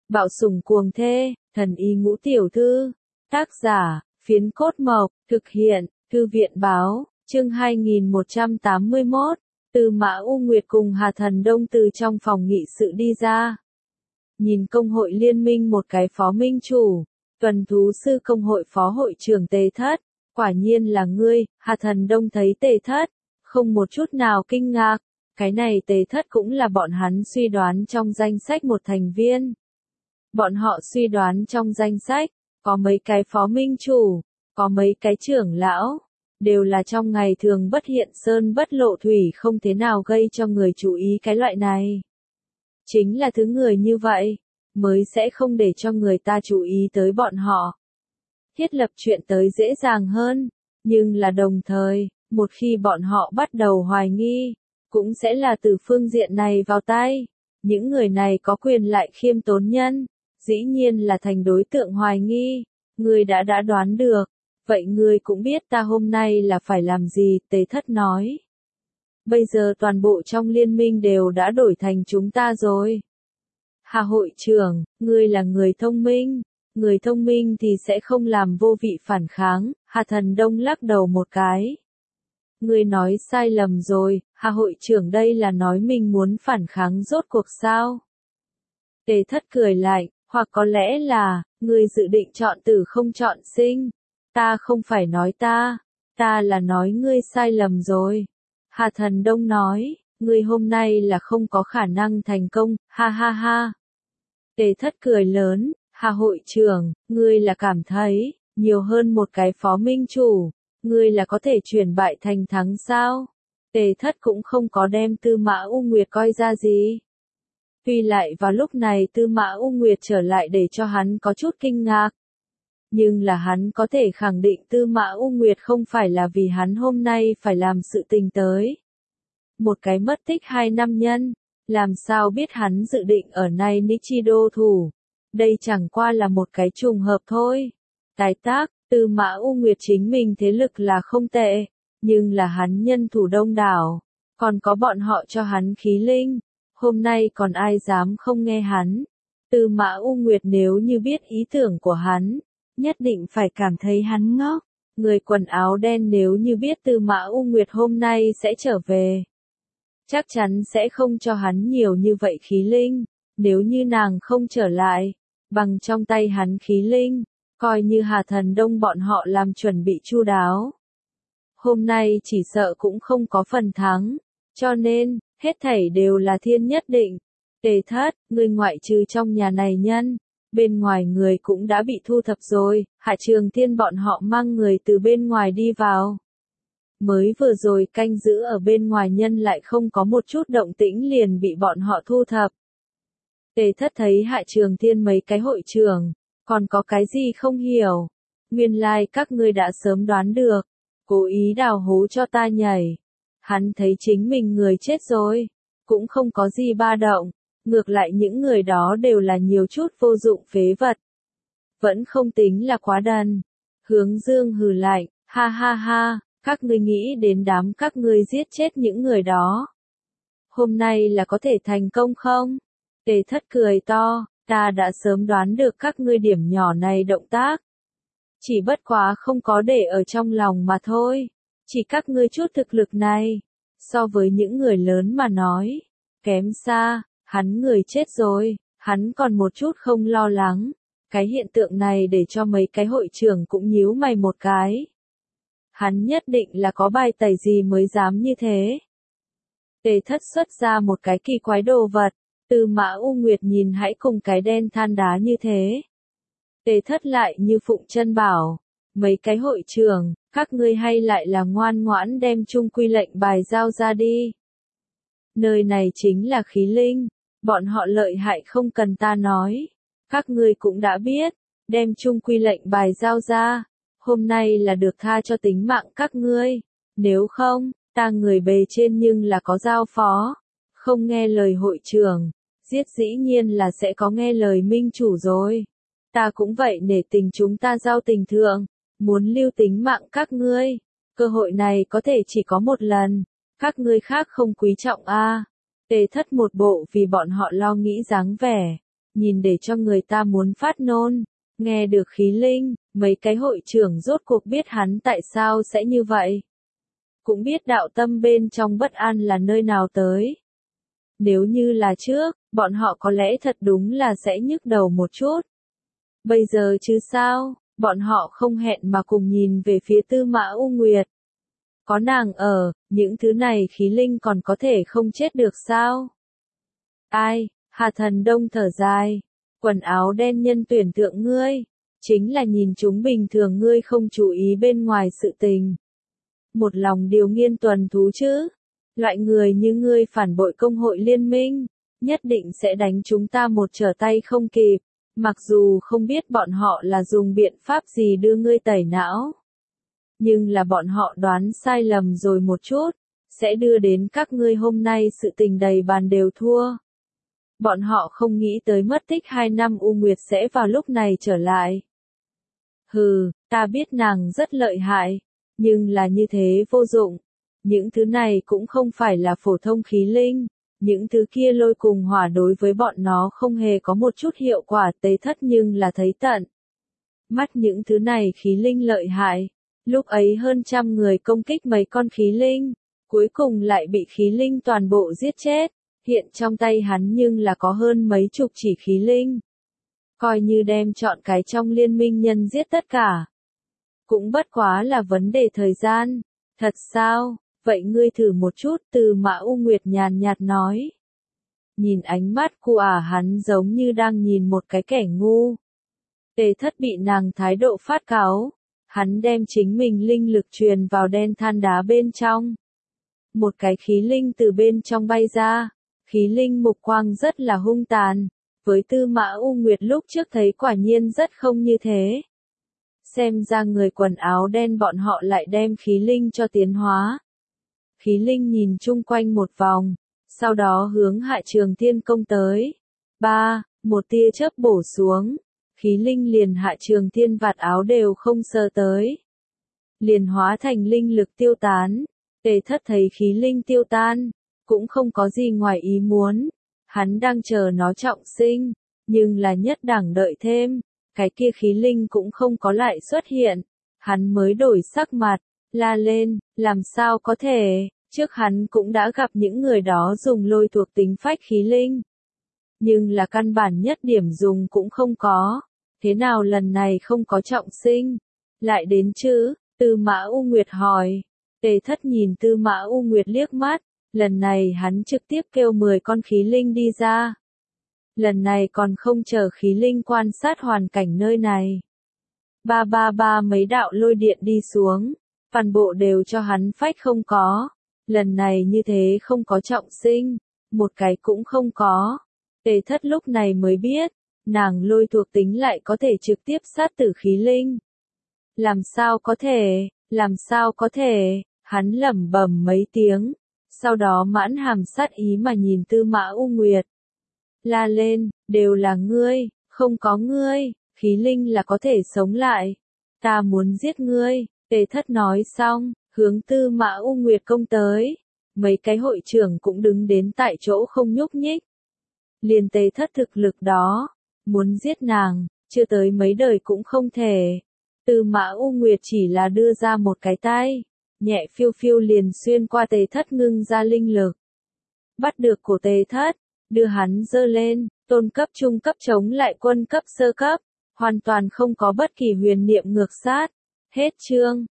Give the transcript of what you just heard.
Bạo sủng cuồng thê, thần y ngũ tiểu thư. Tác giả, Phiến Cốt Mộc, thực hiện, Thư viện báo, chương 2181. Tư Mã U Nguyệt cùng Hà Thần Đông từ trong phòng nghị sự đi ra. Nhìn công hội liên minh một cái phó minh chủ, tuần thú sư công hội phó hội trưởng Tề Thất, quả nhiên là ngươi. Hà Thần Đông thấy Tề Thất, không một chút nào kinh ngạc, cái này Tề Thất cũng là bọn hắn suy đoán trong danh sách một thành viên. Bọn họ suy đoán trong danh sách, có mấy cái phó minh chủ, có mấy cái trưởng lão, đều là trong ngày thường bất hiện sơn bất lộ thủy, không thế nào gây cho người chú ý cái loại này. Chính là thứ người như vậy, mới sẽ không để cho người ta chú ý tới bọn họ. Thiết lập chuyện tới dễ dàng hơn, nhưng là đồng thời, một khi bọn họ bắt đầu hoài nghi, cũng sẽ là từ phương diện này vào tay. Những người này có quyền lại khiêm tốn nhân, dĩ nhiên là thành đối tượng hoài nghi. Ngươi đã đoán được, vậy ngươi cũng biết ta hôm nay là phải làm gì, Tề Thất nói. Bây giờ toàn bộ trong liên minh đều đã đổi thành chúng ta rồi. Hà hội trưởng, ngươi là người thông minh thì sẽ không làm vô vị phản kháng. Hà Thần Đông lắc đầu một cái. Ngươi nói sai lầm rồi, Hà hội trưởng đây là nói mình muốn phản kháng rốt cuộc sao? Tề Thất cười lại, hoặc có lẽ là, ngươi dự định chọn tử không chọn sinh. Ta không phải nói ta là nói ngươi sai lầm rồi. Hà Thần Đông nói, ngươi hôm nay là không có khả năng thành công, ha ha ha. Tề Thất cười lớn, Hà hội trưởng, ngươi là cảm thấy, nhiều hơn một cái phó minh chủ, ngươi là có thể chuyển bại thành thắng sao? Tề Thất cũng không có đem Tư Mã U Nguyệt coi ra gì. Tuy lại vào lúc này Tư Mã U Nguyệt trở lại để cho hắn có chút kinh ngạc. Nhưng là hắn có thể khẳng định Tư Mã U Nguyệt không phải là vì hắn hôm nay phải làm sự tình tới. Một cái mất tích 2 năm nhân, làm sao biết hắn dự định ở nay Nichido thủ. Đây chẳng qua là một cái trùng hợp thôi. Tái tác, Tư Mã U Nguyệt chính mình thế lực là không tệ, nhưng là hắn nhân thủ đông đảo, còn có bọn họ cho hắn khí linh. Hôm nay còn ai dám không nghe hắn. Tư Mã U Nguyệt nếu như biết ý tưởng của hắn, nhất định phải cảm thấy hắn ngốc. Người quần áo đen nếu như biết Tư Mã U Nguyệt hôm nay sẽ trở về, chắc chắn sẽ không cho hắn nhiều như vậy khí linh. Nếu như nàng không trở lại, bằng trong tay hắn khí linh, coi như Hà Thần Đông bọn họ làm chuẩn bị chu đáo, hôm nay chỉ sợ cũng không có phần thắng. Cho nên, hết thảy đều là thiên nhất định. Tề Thất, ngươi ngoại trừ trong nhà này nhân, bên ngoài người cũng đã bị thu thập rồi. Hạ Trường Thiên bọn họ mang người từ bên ngoài đi vào. Mới vừa rồi canh giữ ở bên ngoài nhân lại không có một chút động tĩnh liền bị bọn họ thu thập. Tề Thất thấy Hạ Trường Thiên mấy cái hội trưởng, còn có cái gì không hiểu. Nguyên lai các ngươi đã sớm đoán được, cố ý đào hố cho ta nhảy. Hắn thấy chính mình người chết rồi, cũng không có gì ba động, ngược lại những người đó đều là nhiều chút vô dụng phế vật. Vẫn không tính là quá đần. Hướng Dương hừ lạnh, ha ha ha, các ngươi nghĩ đến đám các ngươi giết chết những người đó. Hôm nay là có thể thành công không? Tề Thất cười to, ta đã sớm đoán được các ngươi điểm nhỏ này động tác. Chỉ bất quá không có để ở trong lòng mà thôi. Chỉ các ngươi chút thực lực này, so với những người lớn mà nói, kém xa. Hắn người chết rồi, hắn còn một chút không lo lắng. Cái hiện tượng này để cho mấy cái hội trưởng cũng nhíu mày một cái. Hắn nhất định là có bài tẩy gì mới dám như thế. Tề Thất xuất ra một cái kỳ quái đồ vật. Tư Mã U Nguyệt nhìn hãy cùng cái đen than đá như thế. Tề Thất lại như phụng chân bảo. Mấy cái hội trưởng, các ngươi hay lại là ngoan ngoãn đem chung quy lệnh bài giao ra đi. Nơi này chính là khí linh, bọn họ lợi hại không cần ta nói. Các ngươi cũng đã biết, đem chung quy lệnh bài giao ra. Hôm nay là được tha cho tính mạng các ngươi. Nếu không, ta người bề trên nhưng là có giao phó. Không nghe lời hội trưởng, giết dĩ nhiên là sẽ có nghe lời minh chủ rồi. Ta cũng vậy nể tình chúng ta giao tình thượng, muốn lưu tính mạng các ngươi. Cơ hội này có thể chỉ có một lần, các ngươi khác không quý trọng a. Tề Thất một bộ vì bọn họ lo nghĩ dáng vẻ. nhìn để cho người ta muốn phát nôn. Nghe được khí linh, mấy cái hội trưởng rốt cuộc biết hắn tại sao sẽ như vậy. Cũng biết đạo tâm bên trong bất an là nơi nào tới. Nếu như là trước, bọn họ có lẽ thật đúng là sẽ nhức đầu một chút. Bây giờ chứ sao, bọn họ không hẹn mà cùng nhìn về phía Tư Mã U Nguyệt. Có nàng ở, những thứ này khí linh còn có thể không chết được sao? Ai, Hà Thần Đông thở dài, quần áo đen nhân tuyển tượng ngươi, chính là nhìn chúng bình thường ngươi không chú ý bên ngoài sự tình. Một lòng điều nghiên tuần thú chứ, loại người như ngươi phản bội công hội liên minh, nhất định sẽ đánh chúng ta một trở tay không kịp, mặc dù không biết bọn họ là dùng biện pháp gì đưa ngươi tẩy não. Nhưng là bọn họ đoán sai lầm rồi một chút, sẽ đưa đến các ngươi hôm nay sự tình đầy bàn đều thua. Bọn họ không nghĩ tới mất tích 2 năm U Nguyệt sẽ vào lúc này trở lại. Hừ, ta biết nàng rất lợi hại, nhưng là như thế vô dụng. Những thứ này cũng không phải là phổ thông khí linh, những thứ kia lôi cùng hỏa đối với bọn nó không hề có một chút hiệu quả Tế Thất nhưng là thấy tận. Mắt những thứ này khí linh lợi hại, lúc ấy hơn trăm người công kích mấy con khí linh, cuối cùng lại bị khí linh toàn bộ giết chết, hiện trong tay hắn nhưng là có hơn mấy chục chỉ khí linh. Coi như đem chọn cái trong liên minh nhân giết tất cả. Cũng bất quá là vấn đề thời gian. Thật sao? Vậy ngươi thử một chút, Từ Mã U Nguyệt nhàn nhạt nói. Nhìn ánh mắt của hắn giống như đang nhìn một cái kẻ ngu. Tề Thất bị nàng thái độ phát cáu. Hắn đem chính mình linh lực truyền vào đen than đá bên trong. Một cái khí linh từ bên trong bay ra. Khí linh mục quang rất là hung tàn. Với Tư Mã U Nguyệt lúc trước thấy quả nhiên rất không như thế. Xem ra người quần áo đen bọn họ lại đem khí linh cho tiến hóa. Khí linh nhìn chung quanh một vòng, sau đó hướng Hạ Trường Thiên công tới. Một tia chớp bổ xuống, khí linh liền Hạ Trường Thiên vạt áo đều không sờ tới. Liền hóa thành linh lực tiêu tán. Tề Thất thấy khí linh tiêu tan, cũng không có gì ngoài ý muốn. Hắn đang chờ nó trọng sinh, nhưng là nhất đẳng đợi thêm, cái kia khí linh cũng không có lại xuất hiện. Hắn mới đổi sắc mặt, la lên, làm sao có thể, trước hắn cũng đã gặp những người đó dùng lôi thuộc tính phách khí linh. Nhưng là căn bản nhất điểm dùng cũng không có, thế nào lần này không có trọng sinh, lại đến chứ, Tư Mã U Nguyệt hỏi. Tề Thất nhìn Tư Mã U Nguyệt liếc mắt, lần này hắn trực tiếp kêu 10 con khí linh đi ra. Lần này còn không chờ khí linh quan sát hoàn cảnh nơi này. Mấy đạo lôi điện đi xuống, toàn bộ đều cho hắn phách không có. Lần này như thế không có trọng sinh, một cái cũng không có. Tề Thất lúc này mới biết, nàng lôi thuộc tính lại có thể trực tiếp sát tử khí linh. Làm sao có thể, hắn lẩm bẩm mấy tiếng, sau đó mãn hàm sát ý mà nhìn Tư Mã U Nguyệt. La lên, đều là ngươi, không có ngươi, khí linh là có thể sống lại. Ta muốn giết ngươi, Tề Thất nói xong, hướng Tư Mã U Nguyệt công tới. Mấy cái hội trưởng cũng đứng đến tại chỗ không nhúc nhích. Liền Tề Thất thực lực đó, muốn giết nàng, chưa tới mấy đời cũng không thể. Tư Mã U Nguyệt chỉ là đưa ra một cái tay, nhẹ phiêu phiêu liền xuyên qua Tề Thất ngưng ra linh lực. Bắt được cổ Tề Thất, đưa hắn giơ lên, tôn cấp trung cấp chống lại quân cấp sơ cấp, hoàn toàn không có bất kỳ huyền niệm ngược sát. Hết chương.